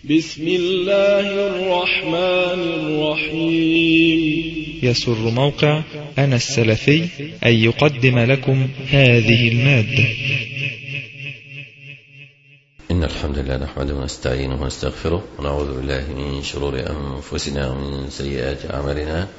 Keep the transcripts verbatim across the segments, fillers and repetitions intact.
بسم الله الرحمن الرحيم. يسر موقع أنا السلفي أن يقدم لكم هذه المادة. إن الحمد لله نحمده ونستعينه ونستغفره ونعوذ بالله من شرور أنفسنا ومن سيئات أعمالنا.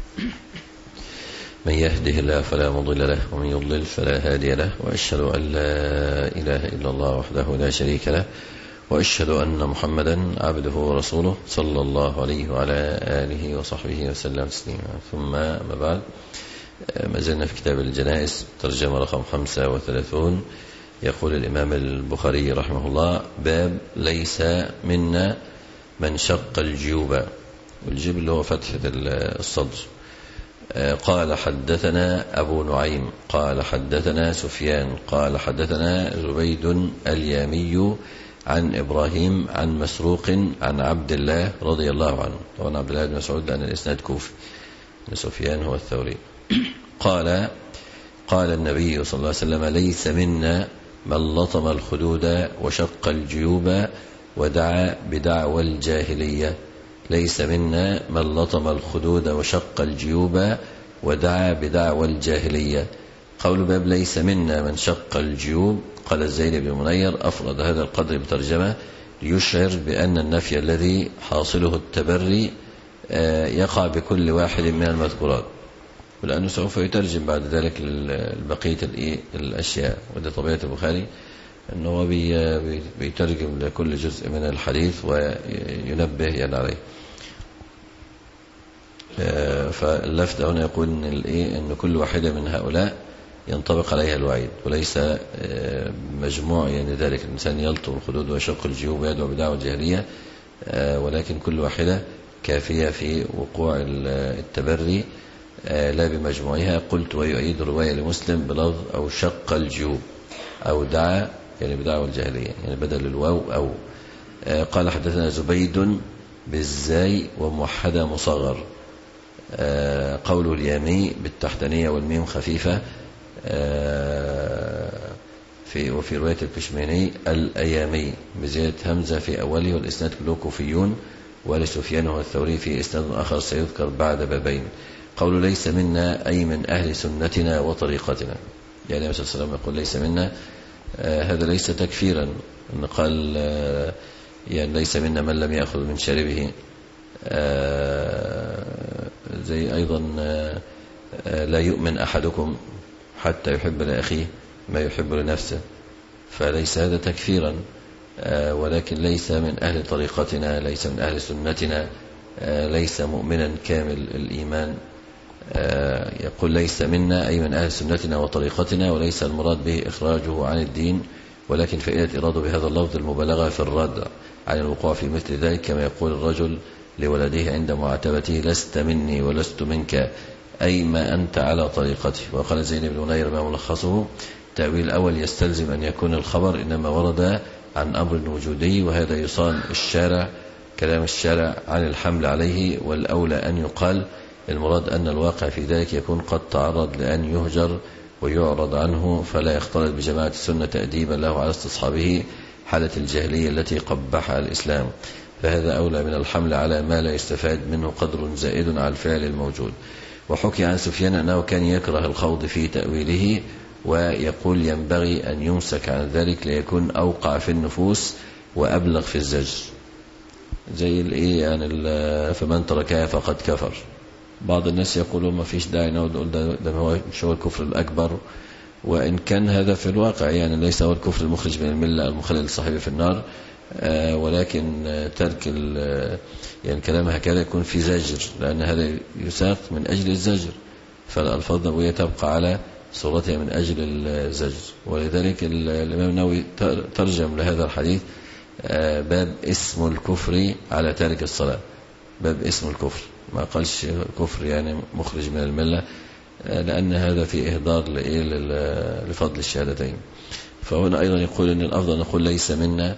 من يهده الله فلا مضل له ومن يضلل فلا هادي له، وأشهد أن لا إله إلا الله وحده لا شريك له، وأشهد أن محمدا عبده ورسوله صلى الله عليه وعلى آله وصحبه وسلم تسليما. ثم ما بعد، ما زلنا في كتاب الجنائز ترجمة رقم خمسة وثلاثون. يقول الإمام البخاري رحمه الله: باب ليس منا من شق الجيوب. والجيب اللي هو فتحة الصدر. قال حدثنا أبو نعيم قال حدثنا سفيان قال حدثنا زبيد اليامي عن إبراهيم عن مسروق عن عبد الله رضي الله عنه. طبعا عبد الله بن مسعود لأن الإسناد كوفي، سفيان هو الثوري. قال قال النبي صلى الله عليه وسلم: ليس منا من لطم الخدود وشق الجيوب ودعا بدعوى الجاهلية. ليس منا من لطم الخدود وشق الجيوب ودعا بدعوى الجاهلية. قول باب ليس منا من شق الجيوب. قال الزيد بن منير: أفرد هذا القدر بترجمة ليشعر بأن النفي الذي حاصله التبري يقع بكل واحد من المذكورات، ولأنه سوف يترجم بعد ذلك لبقية الأشياء. وده طبيعة البخاري أنه بيترجم لكل جزء من الحديث وينبه يعني عليه. فاللفت هنا يقول إن, إن كل واحدة من هؤلاء ينطبق عليها الوعيد، وليس مجموع يعني ذلك الإنسان يلطم الخدود ويشق الجيوب ويدعو بدعوى الجاهلية، ولكن كل واحدة كافية في وقوع التبري لا بمجموعها. قلت: ويؤيد رواية لمسلم بلفظ أو شق الجيوب أو دعا يعني بدعوى الجاهلية، يعني بدل الواو أو. قال حدثنا زبيد بالزاي وموحدة مصغر. قوله اليامي بالتحتانية والميم خفيفة، في وفي رواية البشميني الأيامي بزيادة همزة في أوله، والإسناد كله كوفيون، ولسفيان هو الثوري في إسناد آخر سيذكر بعد بابين. قوله ليس منا أي من أهل سنتنا وطريقتنا. يعني النبي صلى الله عليه وسلم يقول ليس منا، آه هذا ليس تكفيرا. إن قال آه يعني ليس منا من لم يأخذ من شاربه، آه زي أيضا آه آه لا يؤمن أحدكم حتى يحب لأخيه ما يحب لنفسه. فليس هذا تكفيرا، آه ولكن ليس من أهل طريقتنا، ليس من أهل سنتنا، آه ليس مؤمنا كامل الإيمان. آه يقول ليس منا أي من أهل سنتنا وطريقتنا، وليس المراد به إخراجه عن الدين، ولكن فائدة إراده بهذا اللفظ المبالغة في الرد عن الوقوع في مثل ذلك، كما يقول الرجل لولده عند معاتبته: لست مني ولست منك، أي ما أنت على طريقتي. وقال زين بن منير ما ملخصه: التأويل الأول يستلزم أن يكون الخبر إنما ورد عن أمر وجودي، وهذا يصان الشارع كلام الشارع عن الحمل عليه، والأولى أن يقال المراد أن الواقع في ذلك يكون قد تعرض لأن يهجر ويعرض عنه، فلا يختلط بجماعة السنة تأديبا له على استصحابه حالة الجاهلية التي قبحها الإسلام، فهذا أولى من الحمل على ما لا يستفاد منه قدر زائد على الفعل الموجود. وحكي عن سفيان أنه كان يكره الخوض في تأويله، ويقول ينبغي أن يمسك عن ذلك ليكون أوقع في النفوس وأبلغ في الزجر. زي الإيه يعني فمن تركها فقد كفر. بعض الناس يقولون ما فيش داعي نقول ده, ده هو مش هو الكفر الأكبر، وإن كان هذا في الواقع يعني ليس هو الكفر المخرج من الملة المخلد لصاحبه في النار، آه ولكن ترك يعني كلام هكذا يكون في زجر، لأن هذا يساق من أجل الزجر، فالألفاظ النبوية تبقى على صورتها من أجل الزجر. ولذلك الإمام النووي ترجم لهذا الحديث آه باب اسم الكفر على تارك الصلاة. باب اسم الكفر، ما قالش كفر يعني مخرج من الملة، لأن هذا في إهدار لفضل الشهادتين. فهنا أيضا يقول أن الأفضل نقول ليس منا،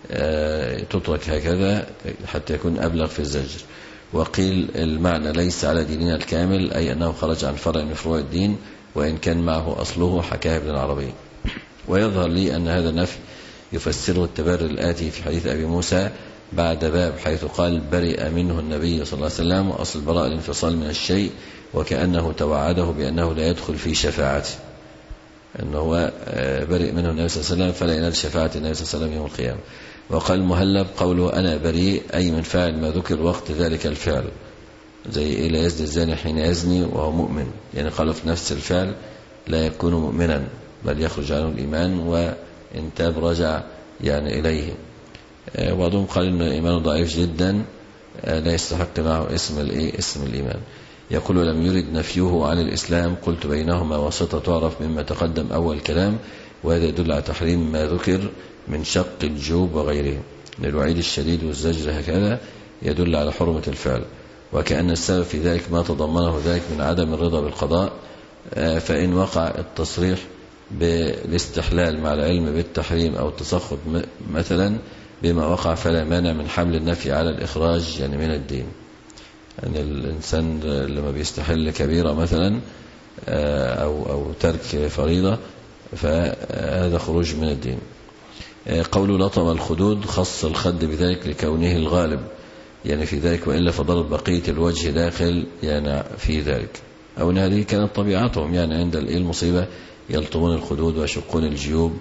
تترك هكذا حتى يكون أبلغ في الزجر. وقيل المعنى ليس على ديننا الكامل، أي أنه خرج عن فرع من فروع الدين، وإن كان معه أصله حكاه ابن العربي. ويظهر لي أن هذا النفي يفسره التبرر الآتي في حديث أبي موسى: بعد باب، حيث قال برئ منه النبي صلى الله عليه وسلم، وأصل براء الانفصال من الشيء، وكأنه توعده بأنه لا يدخل في شفاعته، أنه هو برئ منه النبي صلى الله عليه وسلم فلا ينال شفاعة النبي صلى الله عليه وسلم يوم القيامة. وقال المهلب قوله أنا بريء أي من فاعل ما ذكر وقت ذلك الفعل، زي إيه لا يزني الزاني حين يزني وهو مؤمن، يعني قال في نفس الفعل لا يكون مؤمنا بل يخرج عنه الإيمان، وإن تاب رجع يعني إليه. وبعضهم قال إنه إيمانه ضعيف جدا لا يستحق معه اسم الإيه اسم الإيمان. يقول لم يرد نفيه عن الإسلام، قلت بينهما واسطة تعرف مما تقدم أول كلام، وهذا يدل على تحريم ما ذكر من شق الجوب وغيره. الوعيد الشديد والزجر هكذا يدل على حرمة الفعل، وكأن السبب في ذلك ما تضمنه ذلك من عدم الرضا بالقضاء. فإن وقع التصريح بالاستحلال مع العلم بالتحريم أو التسخط مثلا بما وقع، فلا مانع من حمل النفي على الإخراج يعني من الدين. يعني الإنسان لما بيستحل كبيرة مثلا أو, أو ترك فريضة فهذا خروج من الدين. قول لطم الخدود خص الخد بذلك لكونه الغالب يعني في ذلك، وإلا فضل بقية الوجه داخل يعني في ذلك، أو أن هذه كانت طبيعتهم يعني عند المصيبة يلطمون الخدود ويشقون الجيوب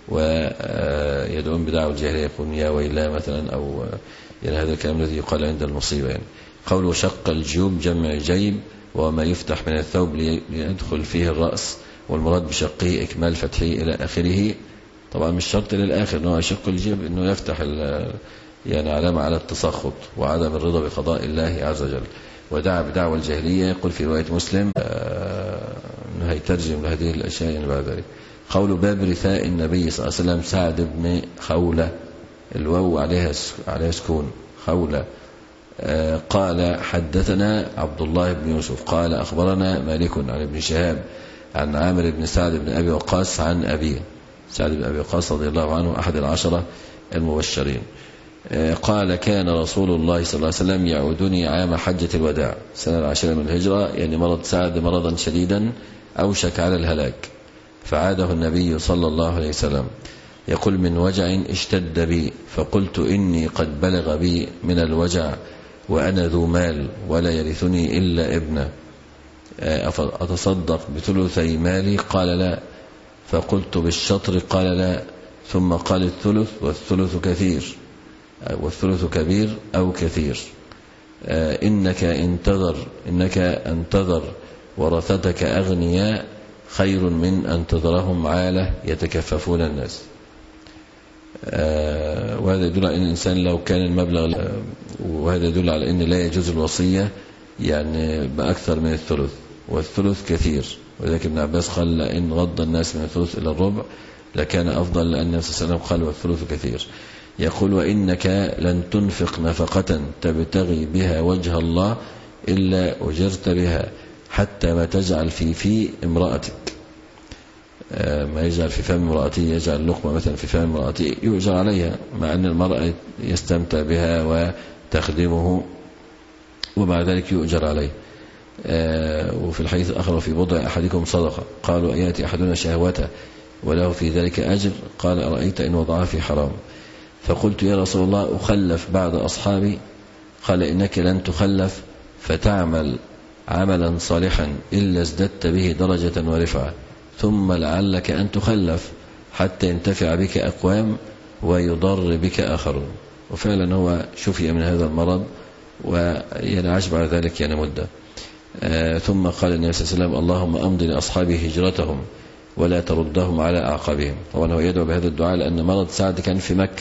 ويدعون بدعوى الجاهلية يقولون يا ويلا مثلا، أو يعني هذا الكلام الذي يقال عند المصيبة. يعني قوله شق الجيوب جمع جيب، وما يفتح من الثوب ليدخل فيه الرأس، والمراد بشقه إكمال فتحه إلى آخره. طبعا مش شرط للآخر أنه يشق الجيب أنه يفتح يعني علامة على التسخط وعدم الرضا بقضاء الله عز وجل. ودعا بدعوى الجاهلية، يقول في رواية مسلم أنه هيترجم لهذه الأشياء يعني بعد ذلك. قول باب رثاء النبي صلى الله عليه وسلم سعد بن خولة، الواو عليها عليها سكون خولة. قال حدثنا عبد الله بن يوسف قال أخبرنا مالك عن ابن شهاب عن عامر بن سعد بن أبي وقاص عن أبيه، سعد بن أبي وقاص رضي الله عنه أحد العشرة المبشرين. قال كان رسول الله صلى الله عليه وسلم يعودني عام حجة الوداع سنة العاشرة من الهجرة، يعني مرض سعد مرضا شديدا أوشك على الهلاك، فعاده النبي صلى الله عليه وسلم يقول من وجع اشتد بي، فقلت إني قد بلغ بي من الوجع وأنا ذو مال ولا يرثني إلا ابنه، أتصدق بثلثي مالي؟ قال لا. فقلت بالشطر؟ قال لا. ثم قال الثلث، والثلث كثير والثلث كبير أو كثير. إنك انتظر إنك انتظر ورثتك أغنياء خير من أن تذرهم عالة يتكففون الناس. وهذا يدل على أن الإنسان لو كان المبلغ، وهذا يدل على أن لا يجوز الوصية يعني بأكثر من الثلث، والثلث كثير. ولذلك ابن عباس قال إن غض الناس من الثلث إلى الربع لكان أفضل، لأن النبي صلى الله عليه وسلم قال والثلث كثير. يقول وإنك لن تنفق نفقة تبتغي بها وجه الله إلا أجرت بها حتى ما تجعل في في امرأتك، ما يجعل في فم امرأته، يجعل لقمة مثلا في فم امرأته يؤجر عليها، مع أن المرأة يستمتع بها وتخدمه ومع ذلك يؤجر عليه. وفي الحديث الآخر وفي بضع أحدكم صدقة، قالوا أياتي أحدنا شهوته وله في ذلك أجر؟ قال أرأيت إن وضعها في حرام. فقلت يا رسول الله أخلف بعد أصحابي؟ قال إنك لن تخلف فتعمل عملا صالحا إلا ازددت به درجة ورفعة، ثم لعلك أن تخلف حتى ينتفع بك أقوام ويضر بك آخرون. وفعلا هو شفي من هذا المرض وينعش بعد ذلك يعني مدة. آه ثم قال النبي صلى الله عليه وسلم اللهم أمض لأصحابه هجرتهم ولا تردهم على أعقابهم. طبعا هو يدعو بهذا الدعاء لأن مرض سعد كان في مكة،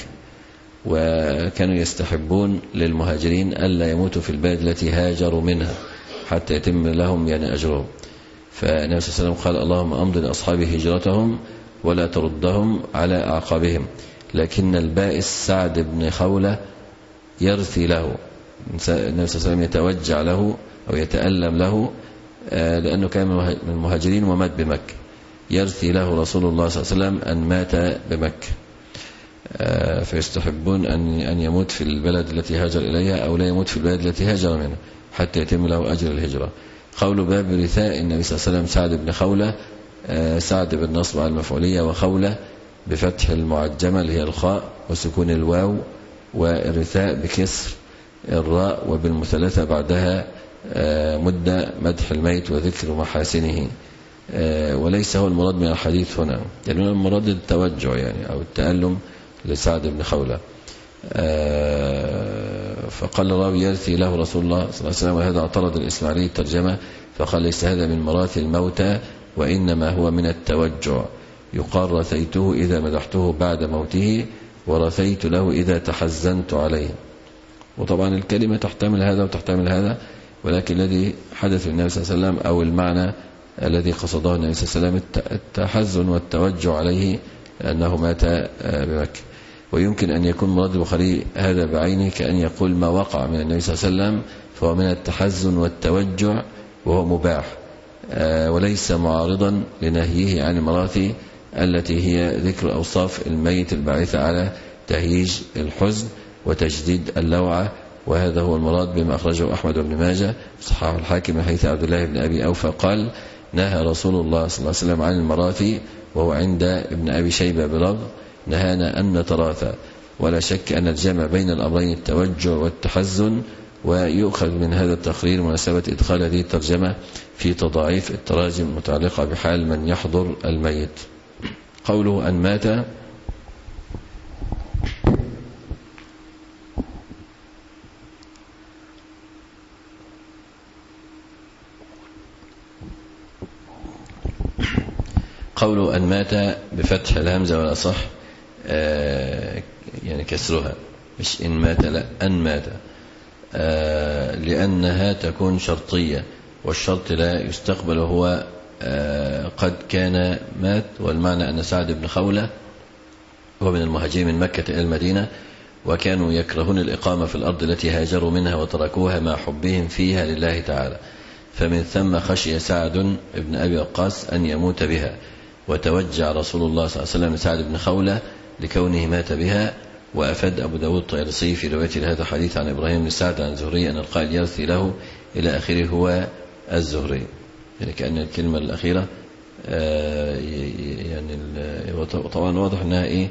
وكانوا يستحبون للمهاجرين ألا يموتوا في البلد التي هاجروا منها حتى يتم لهم يعني أجرهم. فالنبي صلى الله عليه وسلم قال اللهم أمض لأصحابه هجرتهم ولا تردهم على أعقابهم. لكن البائس سعد بن خولة يرثي له، النبي صلى الله عليه وسلم يتوجع له أو يتألم له لأنه كان من المهاجرين ومات بمكة، يرثي له رسول الله صلى الله عليه وسلم أن مات بمكة، فيستحبون أن أن يموت في البلد التي هاجر إليها أو لا يموت في البلد التي هاجر منها حتى يتم له أجر الهجرة. قول باب رثاء النبي صلى الله عليه وسلم سعد بن خولة، سعد بالنصب على المفعولية، وخولة بفتح المعجمة اللي هي الخاء وسكون الواو والرثاء بكسر الراء وبالمثلثة بعدها مدة مدح الميت وذكر محاسنه، وليس هو المراد من الحديث هنا، يعني المراد التوجع يعني أو التألم لسعد بن خولة. فقال الراوي يرثي له رسول الله صلى الله عليه وسلم، وهذا اعترض الإسماعيلي الترجمة فقال ليس هذا من مراثي الموتى وإنما هو من التوجع، يقال رثيته إذا مدحته بعد موته ورثيت له إذا تحزنت عليه. وطبعا الكلمة تحتمل هذا وتحتمل هذا، ولكن الذي حدث للنبي صلى الله عليه وسلم أو المعنى الذي قصده النبي صلى الله عليه وسلم التحزن والتوجع عليه لأنه مات بمكة. ويمكن أن يكون مراد البخاري هذا بعينه، كأن يقول ما وقع من النبي صلى الله عليه وسلم فهو من التحزن والتوجع وهو مباح، وليس معارضا لنهيه عن المراثي التي هي ذكر أوصاف الميت الباعثة على تهييج الحزن وتجديد اللوعة. وهذا هو المراد بما أخرجه أحمد بن ماجه صححه الحاكم من حديث عبد الله بن أبي أوفى قال نهى رسول الله صلى الله عليه وسلم عن المراثي، وهو عند ابن أبي شيبة بلفظ نهانا أن نتراثى. ولا شك أن الجمع بين الأمرين التوجع والتحزن، ويؤخذ من هذا التقرير مناسبة إدخال هذه الترجمة في تضاعيف التراجم المتعلقة بحال من يحضر الميت. قوله أن مات قوله أن مات بفتح الهمزة والأصح آه يعني كسرها، مش إن مات، لا أن مات، آه لأنها تكون شرطية، والشرط لا يستقبل هو آه قد كان مات. والمعنى أن سعد بن خولة هو من المهاجرين من مكة إلى المدينة، وكانوا يكرهون الإقامة في الأرض التي هاجروا منها وتركوها مع حبهم فيها لله تعالى، فمن ثم خشي سعد بن أبي وقاص أن يموت بها، وتوجع رسول الله صلى الله عليه وسلم لسعد بن خولة لكونه مات بها. وأفاد أبو داود الطيالسي في رواية لهذا الحديث عن إبراهيم بن سعد عن الزهري أن القائل يرثي له إلى آخره هو الزهري، يعني كأن الكلمة الأخيرة يعني طبعا واضح أنها إيه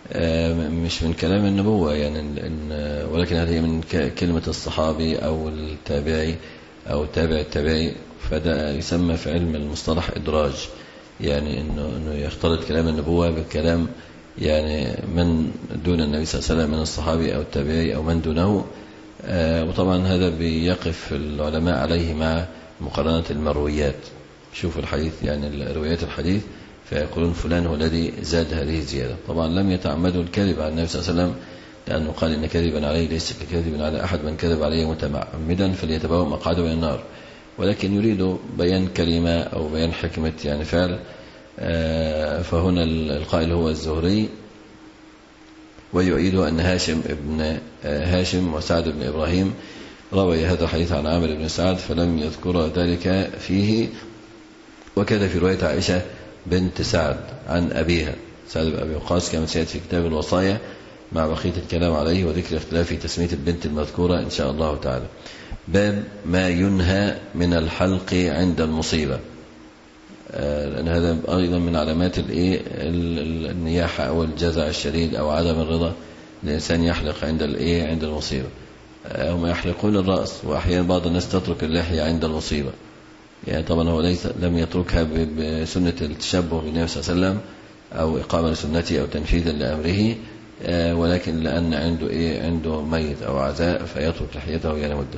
مش من كلام النبوة يعني، ولكن هذه من كلمة الصحابي أو التابعي أو التابع التابعي، فده يسمى في علم المصطلح إدراج، يعني إنه إنه يختلط كلام النبوة بالكلام يعني من دون النبي صلى الله عليه وسلم من الصحابي أو التابعي أو من دونه. آه وطبعا هذا بيقف العلماء عليه مع مقارنة المرويات. شوفوا الحديث يعني روايات الحديث فيقولون فلان هو الذي زاد هذه الزيادة. طبعا لم يتعمدوا الكذب على النبي صلى الله عليه وسلم، لأنه قال إن كذبا عليه ليس ككذب على أحد، من كذب عليه متعمدا فليتبوأ مقعده من النار. ولكن يريد بيان كلمة أو بيان حكمة يعني فعل. آه فهنا القائل هو الزهري، ويؤيد أن هاشم ابن آه هاشم وسعد بن إبراهيم روي هذا الحديث عن عامر بن سعد فلم يذكر ذلك فيه، وكذا في رواية عائشة بنت سعد عن أبيها سعد بن أبي وقاص كما سيأتي في كتاب الوصايا مع بقية الكلام عليه وذكر اختلاف في تسمية البنت المذكورة إن شاء الله تعالى. باب ما ينهى من الحلق عند المصيبة، لأن هذا أيضا من علامات النياحة أو الجزع الشديد أو عدم الرضا، الإنسان يحلق عند الإيه عند المصيبة. هم يحلقون الرأس، وأحيانا بعض الناس تترك اللحية عند المصيبة، يعني طبعا هو ليس لم يتركها بسنة التشبه بالنبي صلى الله عليه وسلم أو إقامة لسنته أو تنفيذا لأمره، ولكن لأن عنده إيه عنده ميت أو عزاء فيترك لحيته يعني مدة.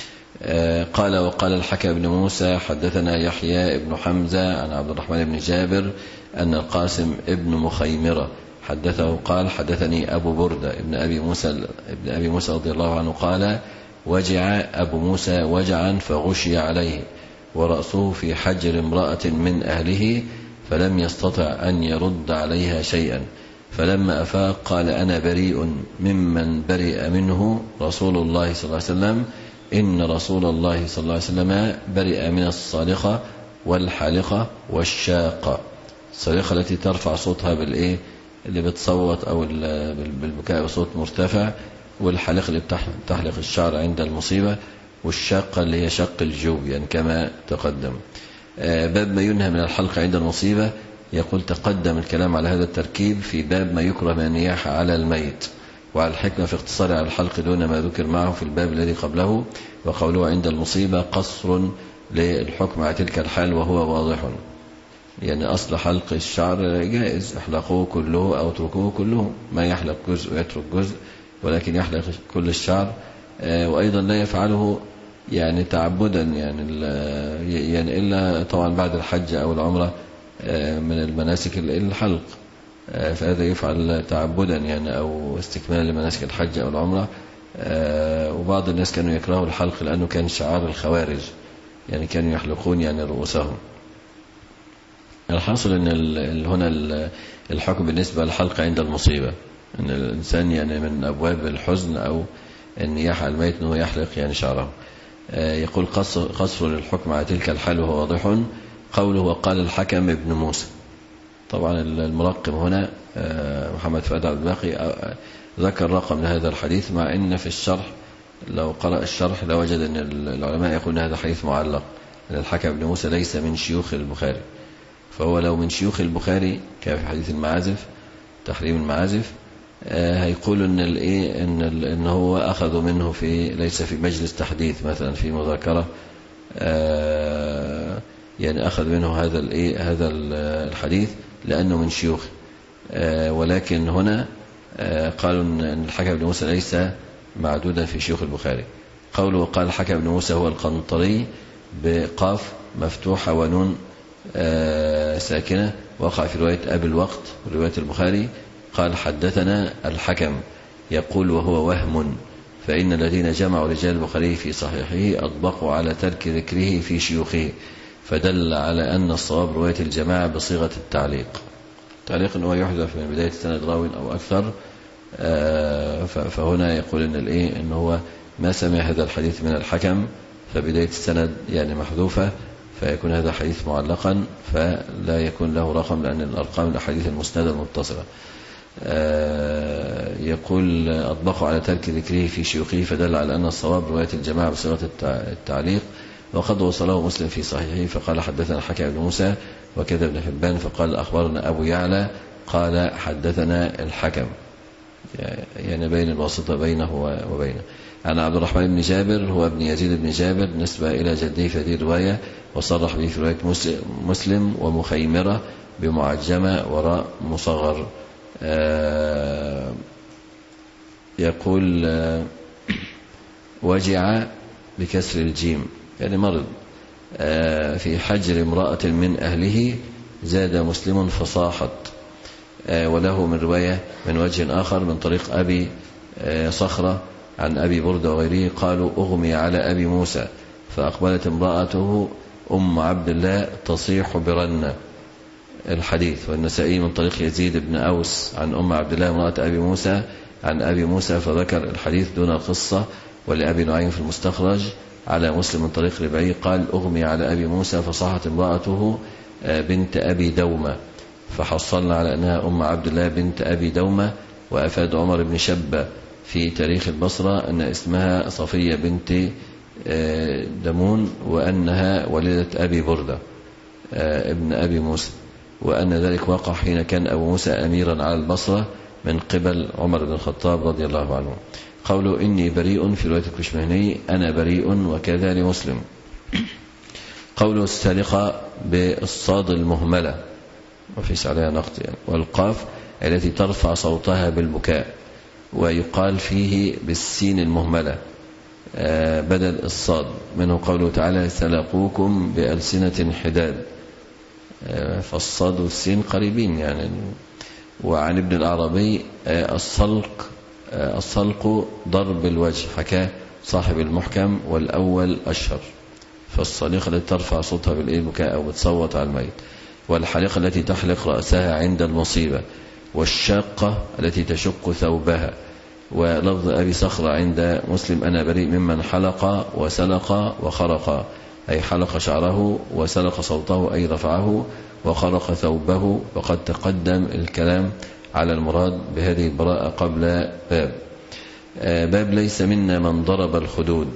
قال وقال الحكم بن موسى حدثنا يحيى بن حمزة عن عبد الرحمن بن جابر أن القاسم ابن مخيمرة حدثه قال حدثني أبو بردة ابن أبي موسى ابن أبي موسى رضي الله عنه قال وجع أبو موسى وجعا فغشي عليه ورأسه في حجر امرأة من أهله فلم يستطع أن يرد عليها شيئا، فلما أفاق قال أنا بريء ممن برئ منه رسول الله صلى الله عليه وسلم، إن رسول الله صلى الله عليه وسلم برئ من الصالقة والحالقة والشاقة. الصالقة التي ترفع صوتها بالإيه اللي بتصوت أو بالبكاء بصوت مرتفع، والحالقة اللي بتحلق الشعر عند المصيبة، والشاقة اللي هي شق الجوب يعني كما تقدم. باب ما ينهى من الحلق عند المصيبة، يقول تقدم الكلام على هذا التركيب في باب ما يكره من النياحة على الميت، وعلى الحكمة في اقتصار على الحلق دون ما ذكر معه في الباب الذي قبله. وقوله عند المصيبة قصر للحكم على تلك الحال وهو واضح، يعني أصل حلق الشعر جائز، احلقوه كله أو اتركوه كله، ما يحلق جزء ويترك جزء، ولكن يحلق كل الشعر. وأيضا لا يفعله يعني تعبدا، يعني, يعني إلا طبعا بعد الحج أو العمرة من المناسك الحلق، فهذا يفعل تعبدا يعني أو استكمالا لمناسك الحج أو العمرة. وبعض الناس كانوا يكرهوا الحلق لأنه كان شعار الخوارج، يعني كانوا يحلقون يعني رؤوسهم. الحاصل أن هنا الحكم بالنسبة للحلق عند المصيبة، أن الإنسان يعني من أبواب الحزن أو النياحة الميت أنه يحلق يعني شعره. يقول قصر, قصر للحكم على تلك الحال وهو واضح. قوله وقال الحكم ابن موسى، طبعا المرقم هنا محمد فؤاد عبد الباقي ذكر رقم لهذا الحديث، مع أن في الشرح لو قرأ الشرح لوجد أن العلماء يقولون هذا حديث معلق، أن الحكم ابن موسى ليس من شيوخ البخاري، فهو لو من شيوخ البخاري كان في حديث المعازف تحريم المعازف هيقول ان الايه ان ان هو اخذوا منه في ليس في مجلس تحديث مثلا في مذاكره، يعني اخذ منه هذا الايه هذا الحديث لانه من شيوخ. ولكن هنا قالوا ان الحكم بن موسى ليس معدودا في شيوخ البخاري. قوله وقال الحكم بن موسى هو القنطري بقاف مفتوحه ونون ساكنه، وقع في روايه ابي الوقت وروايه البخاري. قال حدثنا الحكم يقول وهو وهم، فإن الذين جمعوا رجال البخاري في صحيحه أطبقوا على ترك ذكره في شيوخه، فدل على أن الصواب رواية الجماعة بصيغة التعليق. التعليق أنه يحذف من بداية السند راو أو أكثر، فهنا يقول إن الإيه إن هو ما سمع هذا الحديث من الحكم فبداية السند يعني محذوفة، فيكون هذا حديث معلقا فلا يكون له رقم، لأن الأرقام الأحاديث المسندة المتصلة. يقول أطبقوا على ترك ذكره في شيوخه، فدل على أن الصواب رواية الجماعة بصيغة التعليق. وقد وصله مسلم في صحيحه فقال حدثنا الحكم بن موسى، وكذا ابن حبان فقال أخبرنا أبو يعلى قال حدثنا الحكم، يعني بين الواسطة بينه وبينه. عن عبد الرحمن بن جابر هو ابن يزيد بن جابر نسبة إلى جده في هذه الرواية، وصرح به في رواية مسلم ومخيمرة بمعجمة وراء مصغر. آه يقول آه وجع بكسر الجيم يعني مرض آه في حجر امرأة من أهله، زاد مسلم فصاحت. آه وله من رواية من وجه آخر من طريق أبي آه صخرة عن أبي بردة وغيره قالوا أغمي على أبي موسى، فأقبلت امرأته أم عبد الله تصيح برنة الحديث. والنسائي من طريق يزيد بن أوس عن أم عبد الله امرأة أبي موسى عن أبي موسى فذكر الحديث دون القصة. ولأبي نعيم في المستخرج على مسلم من طريق ربعي قال أغمي على أبي موسى فصاحت امرأته بنت أبي دومة، فحصلنا على أنها أم عبد الله بنت أبي دومة. وأفاد عمر بن شبة في تاريخ البصرة أن اسمها صفية بنت دمون، وأنها والدة أبي بردة ابن أبي موسى، وأن ذلك وقع حين كان أبو موسى أميرا على البصرة من قبل عمر بن الخطاب رضي الله عنه. قوله إني بريء في رواية الكشمهني أنا بريء وكذا لمسلم. قوله السالقة بالصاد المهملة وفيش عليها نقط يعني، والقاف التي ترفع صوتها بالبكاء، ويقال فيه بالسين المهملة بدل الصاد، منه قوله تعالى سلقوكم بألسنة حداد، فالصاد والسين قريبين يعني. وعن ابن العربي الصلق الصلق ضرب الوجه، حكاه صاحب المحكم والأول أشهر. فالصليقة التي ترفع صوتها بالبكاء أو بتصوت على الميت، والحليقة التي تحلق رأسها عند المصيبة، والشاقة التي تشق ثوبها. ولفظ أبي صخرة عند مسلم أنا بريء ممن حلق وسلق وخرق، أي حلق شعره وسلق صوته أي رفعه وخرق ثوبه. وقد تقدم الكلام على المراد بهذه البراءة قبل باب. باب ليس منا من ضرب الخدود،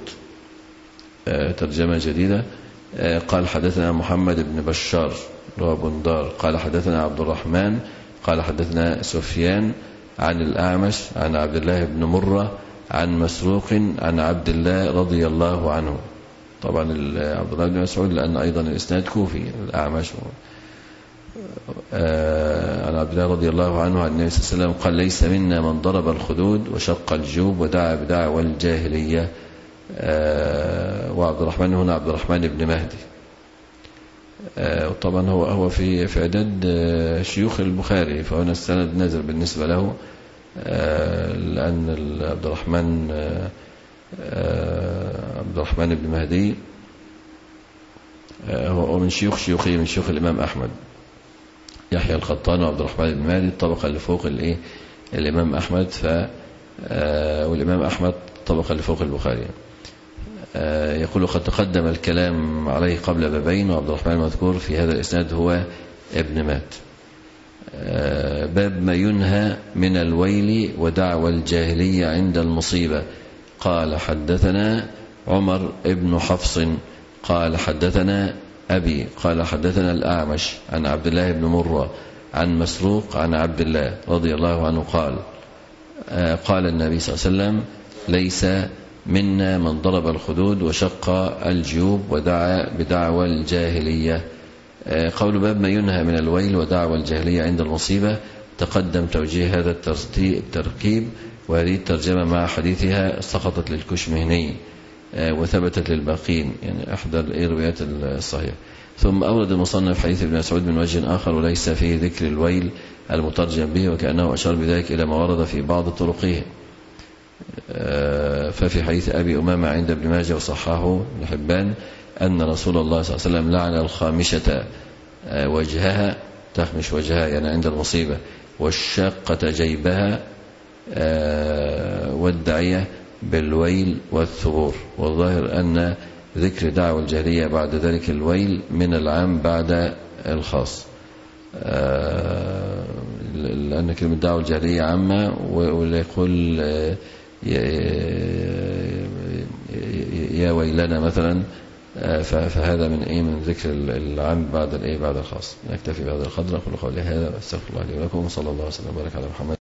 ترجمة جديدة. قال حدثنا محمد بن بشار وابو بندار قال حدثنا عبد الرحمن قال حدثنا سفيان عن الأعمش عن عبد الله بن مرة عن مسروق عن عبد الله رضي الله عنه. طبعا عبد الله بن مسعود لأن أيضا الإسناد كوفي الأعمش عن عبد الله رضي الله عنه عن النبي صلى الله عليه وسلم قال ليس منا من ضرب الخدود وشق الجيوب ودعا بدعوى الجاهلية. وعبد الرحمن هنا عبد الرحمن بن مهدي. طبعا هو هو في في عدد شيوخ البخاري، فهنا السند نازل بالنسبة له لأن عبد الرحمن عبد الرحمن بن مهدي هو من شيوخ شيوخه من شيوخ الإمام أحمد. يحيى القطان وعبد الرحمن بن مهدي الطبقة اللي فوق الايه الإمام أحمد، ف والإمام أحمد الطبقة اللي فوق البخاري. يقول قد تقدم الكلام عليه قبل بابين، وعبد الرحمن المذكور في هذا الإسناد هو ابن مات. باب ما ينهى من الويل ودعوى الجاهلية عند المصيبة. قال حدثنا عمر ابن حفص قال حدثنا أبي قال حدثنا الأعمش عن عبد الله بن مرة عن مسروق عن عبد الله رضي الله عنه قال قال النبي صلى الله عليه وسلم ليس منا من ضرب الخدود وشق الجيوب ودعا بدعوى الجاهلية. قول باب ما ينهى من الويل ودعوى الجاهلية عند المصيبة تقدم توجيه هذا التركيب، وهذه الترجمة مع حديثها سقطت للكشمهني وثبتت للباقين، يعني أحد الروايات الصحيحة. ثم أورد المصنف حديث ابن مسعود من وجه آخر وليس فيه ذكر الويل المترجم به، وكأنه أشار بذلك إلى ما ورد في بعض طرقه. ففي حديث أبي أمامة عند ابن ماجه وصححه ابن حبان أن رسول الله صلى الله عليه وسلم لعن الخامشة وجهها تخمش وجهها يعني عند المصيبة، والشاقة جيبها والداعية بالويل والثبور. والظاهر أن ذكر دعوى الجاهلية بعد ذلك الويل من العام بعد الخاص، لأن كلمة دعوى الجاهلية عامة، ولا يقول يا ويلنا مثلا، فهذا من ايه من ذكر العام بعد الايه بعد الخاص. نكتفي بهذا القدر. اقول قولي هذا واستغفر الله لي ولكم، وصلى الله وسلم وبارك على محمد.